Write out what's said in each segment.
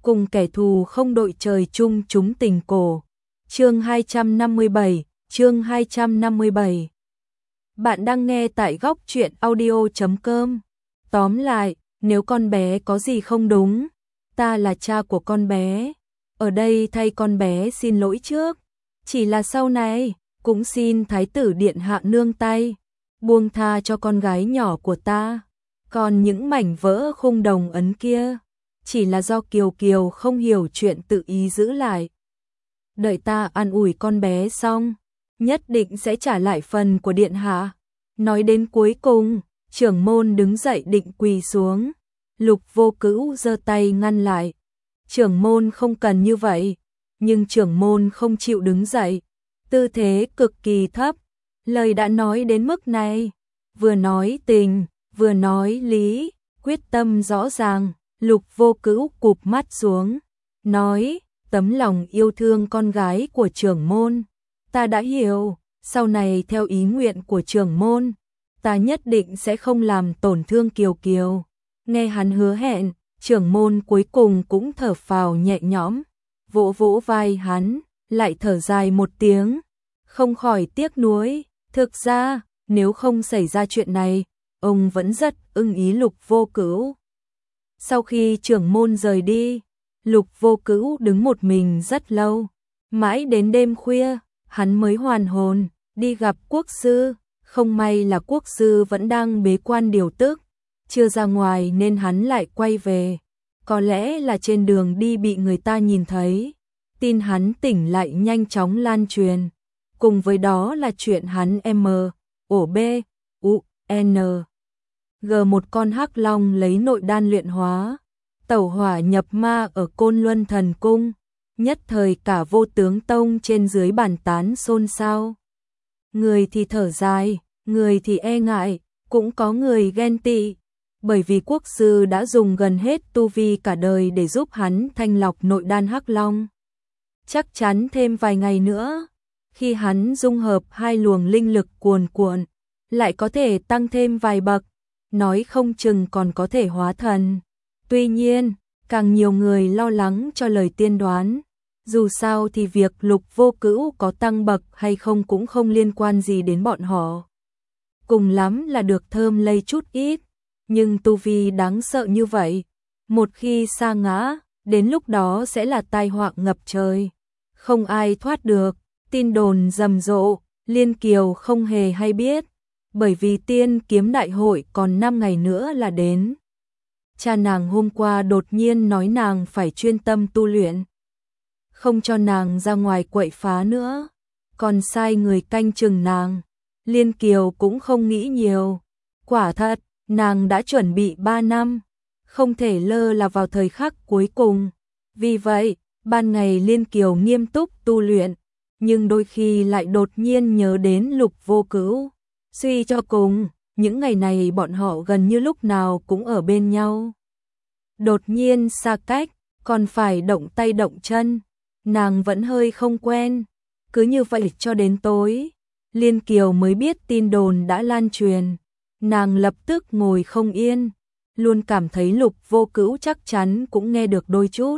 cùng kẻ thù không đội trời chung chúng tình cổ. Chương 257, chương 257. Bạn đang nghe tại góc truyện audio.com. Tóm lại, nếu con bé có gì không đúng, ta là cha của con bé. Ở đây thay con bé xin lỗi trước. Chỉ là sau này, cũng xin Thái tử Điện Hạ nương tay, buông tha cho con gái nhỏ của ta. Còn những mảnh vỡ khung đồng ấn kia, chỉ là do Kiều Kiều không hiểu chuyện tự ý giữ lại. Đợi ta an ủi con bé xong, nhất định sẽ trả lại phần của Điện Hạ. Nói đến cuối cùng, trưởng môn đứng dậy định quỳ xuống. Lục Vô Cữu giơ tay ngăn lại. Trưởng môn không cần như vậy, nhưng trưởng môn không chịu đứng dậy. Tư thế cực kỳ thấp, lời đã nói đến mức này. Vừa nói tình, vừa nói lý, quyết tâm rõ ràng. Lục Vô Cữu cụp mắt xuống, nói, tấm lòng yêu thương con gái của trưởng môn, ta đã hiểu, sau này theo ý nguyện của trưởng môn, ta nhất định sẽ không làm tổn thương Kiều Kiều. Nghe hắn hứa hẹn, trưởng môn cuối cùng cũng thở phào nhẹ nhõm, vỗ vỗ vai hắn, lại thở dài một tiếng, không khỏi tiếc nuối. Thực ra, nếu không xảy ra chuyện này, ông vẫn rất ưng ý Lục Vô Cữu. Sau khi trưởng môn rời đi, Lục Vô Cữu đứng một mình rất lâu, mãi đến đêm khuya, hắn mới hoàn hồn, đi gặp quốc sư. Không may là quốc sư vẫn đang bế quan điều tức, chưa ra ngoài nên hắn lại quay về. Có lẽ là trên đường đi bị người ta nhìn thấy, tin hắn tỉnh lại nhanh chóng lan truyền. Cùng với đó là chuyện hắn ổ B, U, N, G một con hắc long lấy nội đan luyện hóa, tẩu hỏa nhập ma ở Côn Luân Thần Cung, nhất thời cả Vô Tướng Tông trên dưới bàn tán xôn xao. Người thì thở dài, người thì e ngại, cũng có người ghen tị, bởi vì quốc sư đã dùng gần hết tu vi cả đời để giúp hắn thanh lọc nội đan hắc long. Chắc chắn thêm vài ngày nữa, khi hắn dung hợp hai luồng linh lực cuồn cuộn, lại có thể tăng thêm vài bậc, nói không chừng còn có thể hóa thần. Tuy nhiên, càng nhiều người lo lắng cho lời tiên đoán. Dù sao thì việc Lục Vô Cữu có tăng bậc hay không cũng không liên quan gì đến bọn họ. Cùng lắm là được thơm lây chút ít, nhưng tu vi đáng sợ như vậy, một khi sa ngã, đến lúc đó sẽ là tai họa ngập trời, không ai thoát được. Tin đồn rầm rộ, Liên Kiều không hề hay biết, bởi vì Tiên Kiếm Đại hội còn 5 ngày nữa là đến. Cha nàng hôm qua đột nhiên nói nàng phải chuyên tâm tu luyện, không cho nàng ra ngoài quậy phá nữa, còn sai người canh chừng nàng. Liên Kiều cũng không nghĩ nhiều, quả thật, nàng đã chuẩn bị 3 năm, không thể lơ là vào thời khắc cuối cùng. Vì vậy, ban ngày Liên Kiều nghiêm túc tu luyện, nhưng đôi khi lại đột nhiên nhớ đến Lục Vô Cữu. Suy cho cùng, những ngày này bọn họ gần như lúc nào cũng ở bên nhau. Đột nhiên xa cách, còn phải động tay động chân, nàng vẫn hơi không quen. Cứ như vậy cho đến tối, Liên Kiều mới biết tin đồn đã lan truyền. Nàng lập tức ngồi không yên, luôn cảm thấy Lục Vô Cữu chắc chắn cũng nghe được đôi chút.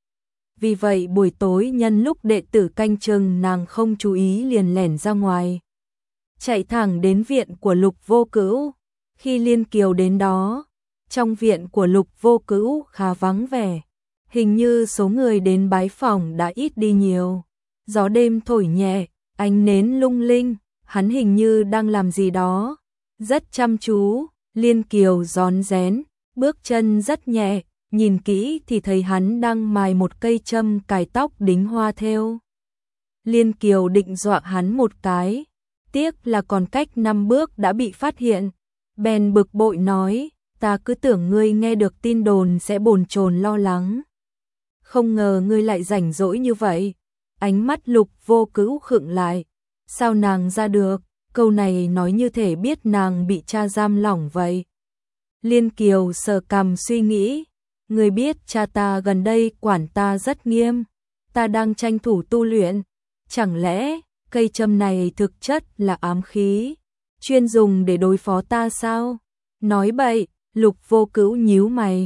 Vì vậy buổi tối nhân lúc đệ tử canh chừng nàng không chú ý liền lẻn ra ngoài, chạy thẳng đến viện của Lục Vô Cữu. Khi Liên Kiều đến đó, trong viện của Lục Vô Cữu khá vắng vẻ, hình như số người đến bái phỏng đã ít đi nhiều. Gió đêm thổi nhẹ, ánh nến lung linh, hắn hình như đang làm gì đó, rất chăm chú. Liên Kiều rón rén, bước chân rất nhẹ, nhìn kỹ thì thấy hắn đang mài một cây châm cài tóc đính hoa thêu. Liên Kiều định dọa hắn một cái, tiếc là còn cách 5 bước đã bị phát hiện, bèn bực bội nói, ta cứ tưởng ngươi nghe được tin đồn sẽ bồn chồn lo lắng, không ngờ ngươi lại rảnh rỗi như vậy. Ánh mắt Lục Vô Cữu khựng lại, sao nàng ra được, câu này nói như thể biết nàng bị cha giam lỏng vậy. Liên Kiều sờ cằm suy nghĩ, ngươi biết cha ta gần đây quản ta rất nghiêm, ta đang tranh thủ tu luyện, chẳng lẽ cây châm này thực chất là ám khí, chuyên dùng để đối phó ta sao? Nói bậy. Lục Vô Cữu nhíu mày,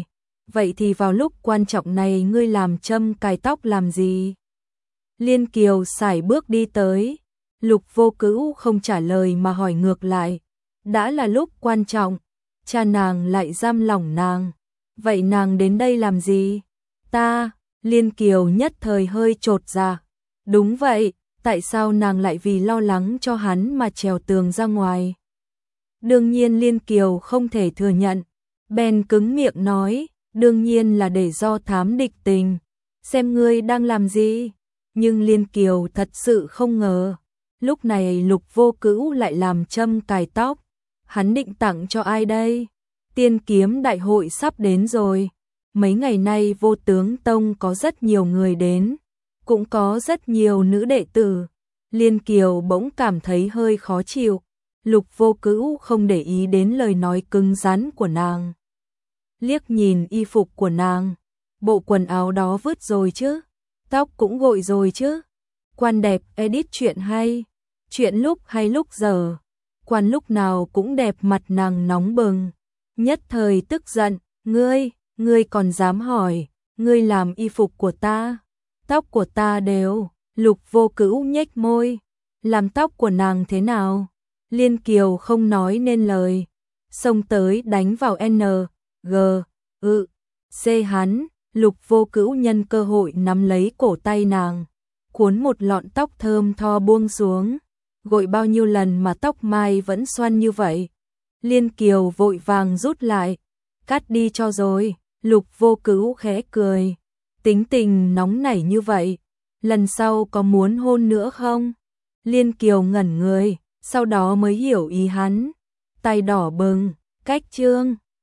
vậy thì vào lúc quan trọng này ngươi làm châm cài tóc làm gì? Liên Kiều sải bước đi tới, Lục Vô Cữu không trả lời mà hỏi ngược lại, đã là lúc quan trọng, cha nàng lại giam lỏng nàng, vậy nàng đến đây làm gì? Ta, Liên Kiều nhất thời hơi chột dạ, đúng vậy, tại sao nàng lại vì lo lắng cho hắn mà trèo tường ra ngoài? Đương nhiên Liên Kiều không thể thừa nhận, bèn cứng miệng nói, đương nhiên là để do thám địch tình, xem ngươi đang làm gì. Nhưng Liên Kiều thật sự không ngờ, lúc này Lục Vô Cữu lại làm châm cài tóc, hắn định tặng cho ai đây? Tiên kiếm đại hội sắp đến rồi, mấy ngày nay Vô Tướng Tông có rất nhiều người đến, cũng có rất nhiều nữ đệ tử. Liên Kiều bỗng cảm thấy hơi khó chịu, Lục Vô Cữu không để ý đến lời nói cứng rắn của nàng. Liếc nhìn y phục của nàng, bộ quần áo đó vứt rồi chứ, tóc cũng gội rồi chứ. Quan đẹp edit chuyện hay, chuyện lúc hay lúc giờ, quan lúc nào cũng đẹp, mặt nàng nóng bừng, nhất thời tức giận, ngươi còn dám hỏi, ngươi làm y phục của ta, tóc của ta đều. Lục Vô Cữu nhếch môi, làm tóc của nàng thế nào? Liên Kiều không nói nên lời, xông tới đánh vào N, G, C hắn. Lục Vô Cữu nhân cơ hội nắm lấy cổ tay nàng, cuốn một lọn tóc thơm tho buông xuống, gội bao nhiêu lần mà tóc mai vẫn xoăn như vậy. Liên Kiều vội vàng rút lại, cắt đi cho rồi. Lục Vô Cữu khẽ cười, tính tình nóng nảy như vậy, lần sau có muốn hôn nữa không? Liên Kiều ngẩn người, sau đó mới hiểu ý hắn, tay đỏ bừng, cách chương